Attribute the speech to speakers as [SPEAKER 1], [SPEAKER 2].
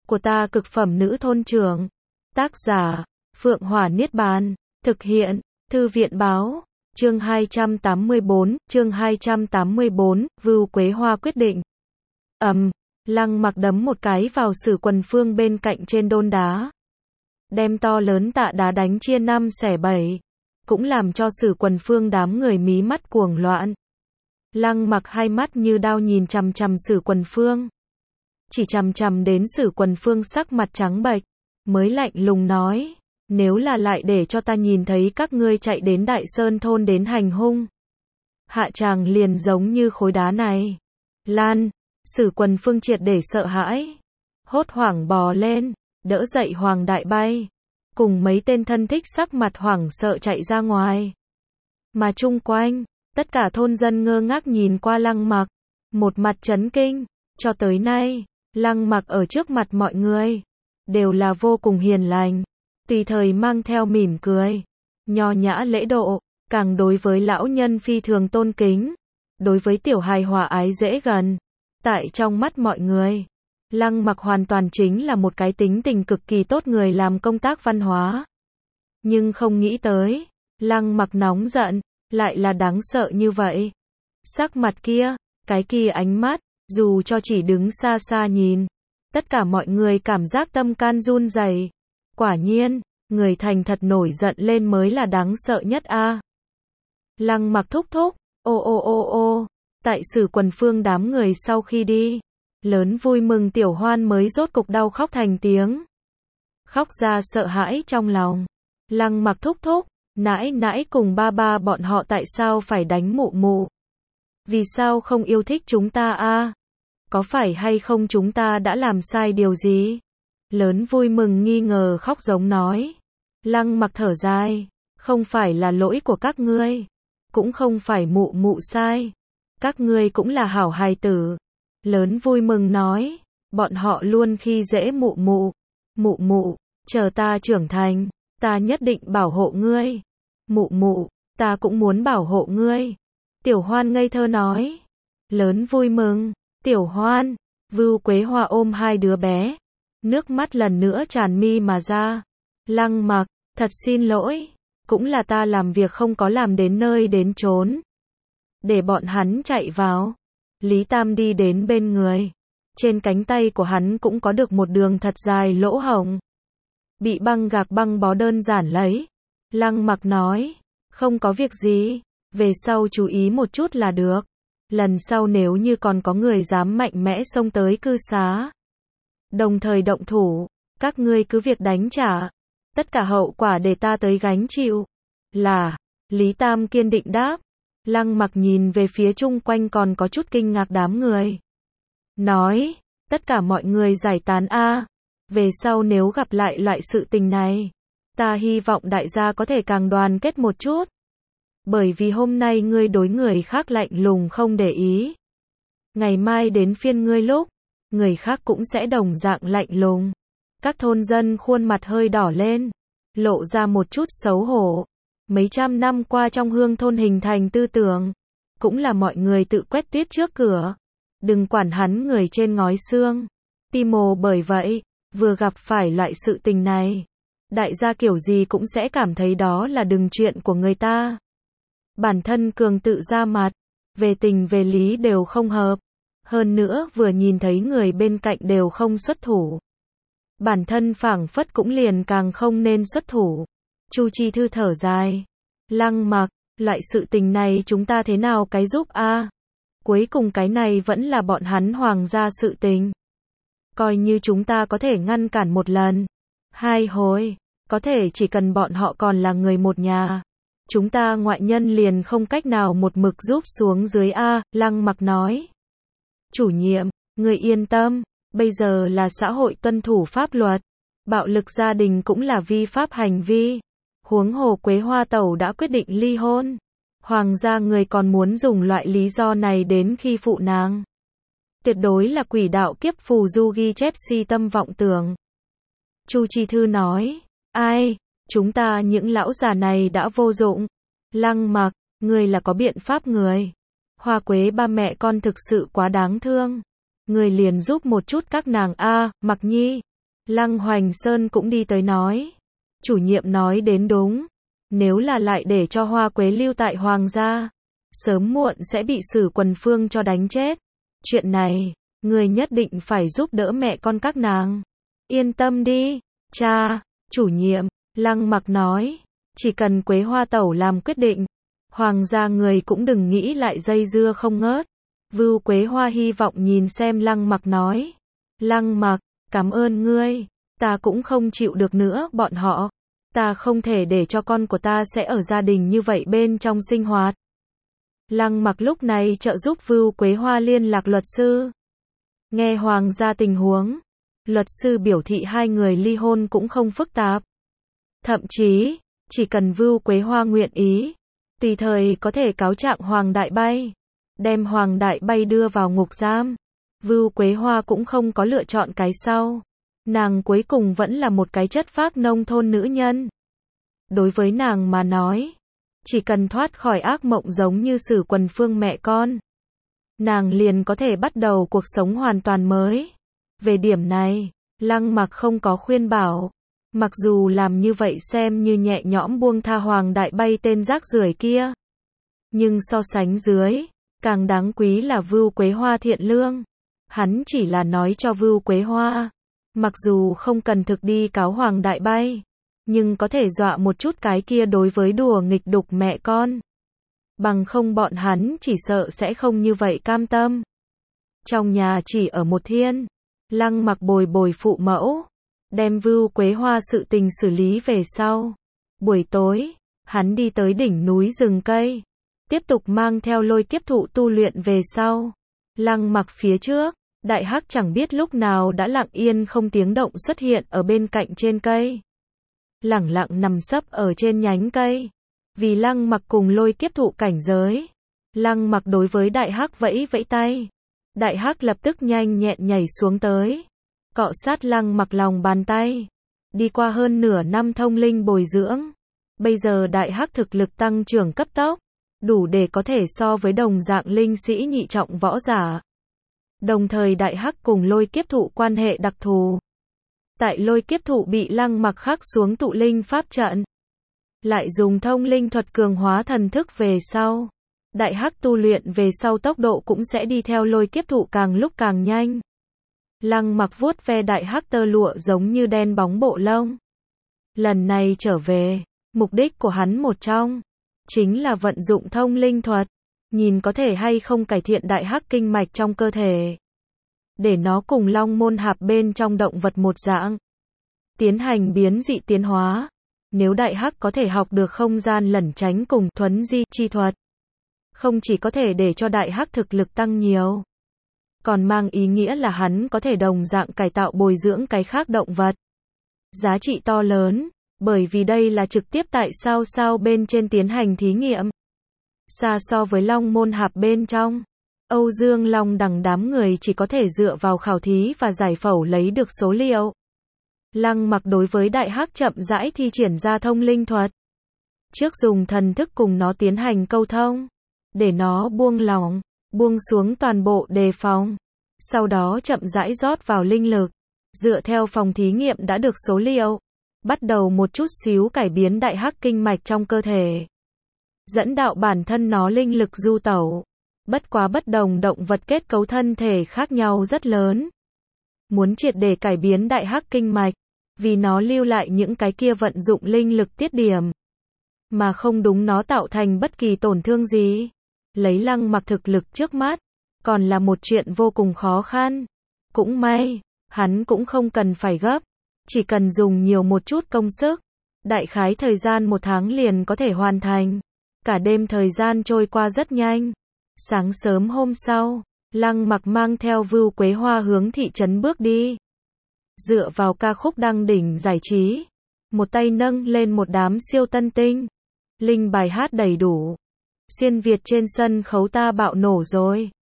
[SPEAKER 1] của ta cực phẩm nữ thôn trưởng. Tác giả, Phượng Hỏa Niết Bàn. Thực hiện, Thư viện Báo. Chương 284, Vưu Quế Hoa quyết định. Lăng Mặc đấm một cái vào Sử Quần Phương bên cạnh trên đôn đá. Đem to lớn tạ đá đánh chia 5 xẻ 7. Cũng làm cho Sử Quần Phương đám người mí mắt cuồng loạn. Lăng Mặc hai mắt như đao nhìn chằm chằm Sử Quần Phương. Chỉ chằm chằm đến Sử Quần Phương sắc mặt trắng bệch, mới lạnh lùng nói, nếu là lại để cho ta nhìn thấy các ngươi chạy đến Đại Sơn thôn đến hành hung, hạ tràng liền giống như khối đá này. Lan, Sử Quần Phương triệt để sợ hãi, hốt hoảng bò lên, đỡ dậy Hoàng Đại Bay, cùng mấy tên thân thích sắc mặt hoảng sợ chạy ra ngoài. Mà chung quanh, tất cả thôn dân ngơ ngác nhìn qua Lăng Mặc, một mặt chấn kinh. Cho tới nay, Lăng Mặc ở trước mặt mọi người đều là vô cùng hiền lành, tùy thời mang theo mỉm cười, nho nhã lễ độ, càng đối với lão nhân phi thường tôn kính, đối với tiểu hài hòa ái dễ gần. Tại trong mắt mọi người, Lăng Mặc hoàn toàn chính là một cái tính tình cực kỳ tốt người làm công tác văn hóa. Nhưng không nghĩ tới, Lăng Mặc nóng giận, lại là đáng sợ như vậy. Sắc mặt kia, cái kia ánh mắt, dù cho chỉ đứng xa xa nhìn, tất cả mọi người cảm giác tâm can run rẩy. Quả nhiên, người thành thật nổi giận lên mới là đáng sợ nhất a. Lăng Mặc thúc thúc, ô, tại Sử Quần Phương đám người sau khi đi, lớn vui mừng Tiểu Hoan mới rốt cục đau khóc thành tiếng. Khóc ra sợ hãi trong lòng. Lăng Mặc thúc thúc, nãi nãi cùng ba ba bọn họ tại sao phải đánh mụ mụ? Vì sao không yêu thích chúng ta a? Có phải hay không chúng ta đã làm sai điều gì? Lớn vui mừng nghi ngờ khóc giống nói. Lăng Mặc thở dài, không phải là lỗi của các ngươi, cũng không phải mụ mụ sai, các ngươi cũng là hảo hài tử. Lớn vui mừng nói, bọn họ luôn khi dễ mụ mụ, chờ ta trưởng thành, ta nhất định bảo hộ ngươi. Mụ, ta cũng muốn bảo hộ ngươi. Tiểu Hoan ngây thơ nói. Lớn vui mừng, Tiểu Hoan, Vưu Quế Hoa ôm hai đứa bé, nước mắt lần nữa tràn mi mà ra. Lăng Mặc, thật xin lỗi, cũng là ta làm việc không có làm đến nơi đến chốn, để bọn hắn chạy vào. Lý Tam đi đến bên người, trên cánh tay của hắn cũng có được một đường thật dài lỗ hổng, bị băng gạc băng bó đơn giản lấy. Lăng Mặc nói, không có việc gì, về sau chú ý một chút là được. Lần sau nếu như còn có người dám mạnh mẽ xông tới cư xá, đồng thời động thủ, các ngươi cứ việc đánh trả, tất cả hậu quả để ta tới gánh chịu. Là, Lý Tam kiên định đáp. Lăng Mặc nhìn về phía chung quanh còn có chút kinh ngạc đám người, nói, tất cả mọi người giải tán a. Về sau nếu gặp lại loại sự tình này, ta hy vọng đại gia có thể càng đoàn kết một chút. Bởi vì hôm nay ngươi đối người khác lạnh lùng không để ý, ngày mai đến phiên ngươi lúc, người khác cũng sẽ đồng dạng lạnh lùng. Các thôn dân khuôn mặt hơi đỏ lên, lộ ra một chút xấu hổ. Mấy trăm năm qua trong hương thôn hình thành tư tưởng, cũng là mọi người tự quét tuyết trước cửa, đừng quản hắn người trên ngói xương. Timo bởi vậy, vừa gặp phải loại sự tình này, đại gia kiểu gì cũng sẽ cảm thấy đó là đừng chuyện của người ta. Bản thân cường tự ra mặt, về tình về lý đều không hợp, hơn nữa vừa nhìn thấy người bên cạnh đều không xuất thủ, bản thân phảng phất cũng liền càng không nên xuất thủ. Chu Chi Thư thở dài, Lăng Mặc, loại sự tình này chúng ta thế nào cái giúp a? Cuối cùng cái này vẫn là bọn hắn Hoàng gia sự tình. Coi như chúng ta có thể ngăn cản một lần, hai hồi, có thể chỉ cần bọn họ còn là người một nhà, chúng ta ngoại nhân liền không cách nào một mực giúp xuống dưới a. Lăng Mặc nói. Chủ nhiệm, người yên tâm, bây giờ là xã hội tuân thủ pháp luật, bạo lực gia đình cũng là vi pháp hành vi. Huống hồ Quế Hoa tẩu đã quyết định ly hôn, Hoàng gia người còn muốn dùng loại lý do này đến khi phụ nàng, tuyệt đối là quỷ đạo kiếp phù du ghi chép si tâm vọng tưởng. Chu Chi Thư nói, ai, chúng ta những lão già này đã vô dụng. Lăng Mặc, người là có biện pháp người. Hoa Quế ba mẹ con thực sự quá đáng thương, người liền giúp một chút các nàng a. Mặc Nhi, Lăng Hoành Sơn cũng đi tới nói. Chủ nhiệm nói đến đúng. Nếu là lại để cho Hoa Quế lưu tại Hoàng gia, sớm muộn sẽ bị Sử Quần Phương cho đánh chết. Chuyện này, người nhất định phải giúp đỡ mẹ con các nàng. Yên tâm đi, cha, chủ nhiệm, Lăng Mặc nói. Chỉ cần Quế Hoa tẩu làm quyết định, Hoàng gia người cũng đừng nghĩ lại dây dưa không ngớt. Vưu Quế Hoa hy vọng nhìn xem Lăng Mặc nói. Lăng Mặc, cảm ơn ngươi, ta cũng không chịu được nữa bọn họ. Ta không thể để cho con của ta sẽ ở gia đình như vậy bên trong sinh hoạt. Lăng Mặc lúc này trợ giúp Vưu Quế Hoa liên lạc luật sư. Nghe Hoàng gia tình huống, luật sư biểu thị hai người ly hôn cũng không phức tạp. Thậm chí, chỉ cần Vưu Quế Hoa nguyện ý, tùy thời có thể cáo trạng Hoàng Đại Bay, đem Hoàng Đại Bay đưa vào ngục giam. Vưu Quế Hoa cũng không có lựa chọn cái sau. Nàng cuối cùng vẫn là một cái chất phác nông thôn nữ nhân. Đối với nàng mà nói, chỉ cần thoát khỏi ác mộng giống như Sử Quần Phương mẹ con, nàng liền có thể bắt đầu cuộc sống hoàn toàn mới. Về điểm này, Lăng Mặc không có khuyên bảo. Mặc dù làm như vậy xem như nhẹ nhõm buông tha Hoàng Đại Bay tên rác rưởi kia, nhưng so sánh dưới, càng đáng quý là Vưu Quế Hoa thiện lương. Hắn chỉ là nói cho Vưu Quế Hoa, mặc dù không cần thực đi cáo Hoàng Đại Bay, nhưng có thể dọa một chút cái kia đối với đùa nghịch đục mẹ con. Bằng không bọn hắn chỉ sợ sẽ không như vậy cam tâm. Trong nhà chỉ ở một thiên, Lăng Mặc bồi bồi phụ mẫu, đem Vưu Quế Hoa sự tình xử lý về sau. Buổi tối, hắn đi tới đỉnh núi rừng cây, tiếp tục mang theo Lôi Kiếp Thụ tu luyện về sau. Lăng Mặc phía trước, Đại Hắc chẳng biết lúc nào đã lặng yên không tiếng động xuất hiện ở bên cạnh trên cây. Lẳng lặng nằm sấp ở trên nhánh cây. Vì Lăng Mặc cùng Lôi Kiếp Thụ cảnh giới, Lăng Mặc đối với Đại Hắc vẫy vẫy tay. Đại Hắc lập tức nhanh nhẹn nhảy xuống tới, cọ sát Lăng Mặc lòng bàn tay. Đi qua hơn nửa năm thông linh bồi dưỡng, bây giờ Đại Hắc thực lực tăng trưởng cấp tốc, đủ để có thể so với đồng dạng linh sĩ nhị trọng võ giả. Đồng thời Đại Hắc cùng Lôi Kiếp Thụ quan hệ đặc thù. Tại Lôi Kiếp Thụ bị Lăng Mặc khắc xuống tụ linh pháp trận, lại dùng thông linh thuật cường hóa thần thức về sau, Đại Hắc tu luyện về sau tốc độ cũng sẽ đi theo Lôi Kiếp Thụ càng lúc càng nhanh. Lăng Mặc vuốt ve Đại Hắc tơ lụa giống như đen bóng bộ lông. Lần này trở về, mục đích của hắn một trong, chính là vận dụng thông linh thuật, nhìn có thể hay không cải thiện Đại Hắc kinh mạch trong cơ thể, để nó cùng Long Môn Hạp bên trong động vật một dạng, tiến hành biến dị tiến hóa. Nếu Đại Hắc có thể học được không gian lẩn tránh cùng thuấn di chi thuật, không chỉ có thể để cho Đại Hắc thực lực tăng nhiều, còn mang ý nghĩa là hắn có thể đồng dạng cải tạo bồi dưỡng cái khác động vật. Giá trị to lớn, bởi vì đây là trực tiếp tại sao sao bên trên tiến hành thí nghiệm. Xa so với Long Môn Hạp bên trong, Âu Dương Long đằng đám người chỉ có thể dựa vào khảo thí và giải phẫu lấy được số liệu. Lăng Mặc đối với Đại Hắc chậm rãi thi triển ra thông linh thuật. Trước dùng thần thức cùng nó tiến hành câu thông, để nó buông lỏng, buông xuống toàn bộ đề phòng. Sau đó chậm rãi rót vào linh lực, dựa theo phòng thí nghiệm đã được số liệu, bắt đầu một chút xíu cải biến Đại Hắc kinh mạch trong cơ thể, dẫn đạo bản thân nó linh lực du tẩu. Bất quá bất đồng động vật kết cấu thân thể khác nhau rất lớn. Muốn triệt để cải biến Đại Hắc kinh mạch, vì nó lưu lại những cái kia vận dụng linh lực tiết điểm, mà không đúng nó tạo thành bất kỳ tổn thương gì. Lấy Lăng Mặc thực lực trước mắt, còn là một chuyện vô cùng khó khăn. Cũng may, hắn cũng không cần phải gấp, chỉ cần dùng nhiều một chút công sức, đại khái thời gian 1 tháng liền có thể hoàn thành. Cả đêm thời gian trôi qua rất nhanh. Sáng sớm hôm sau, Lăng Mặc mang theo Vưu Quế Hoa hướng thị trấn bước đi. Dựa vào ca khúc đăng đỉnh giải trí, một tay nâng lên một đám siêu tân tinh, linh bài hát đầy đủ. Xuyên Việt trên sân khấu ta bạo nổ rồi.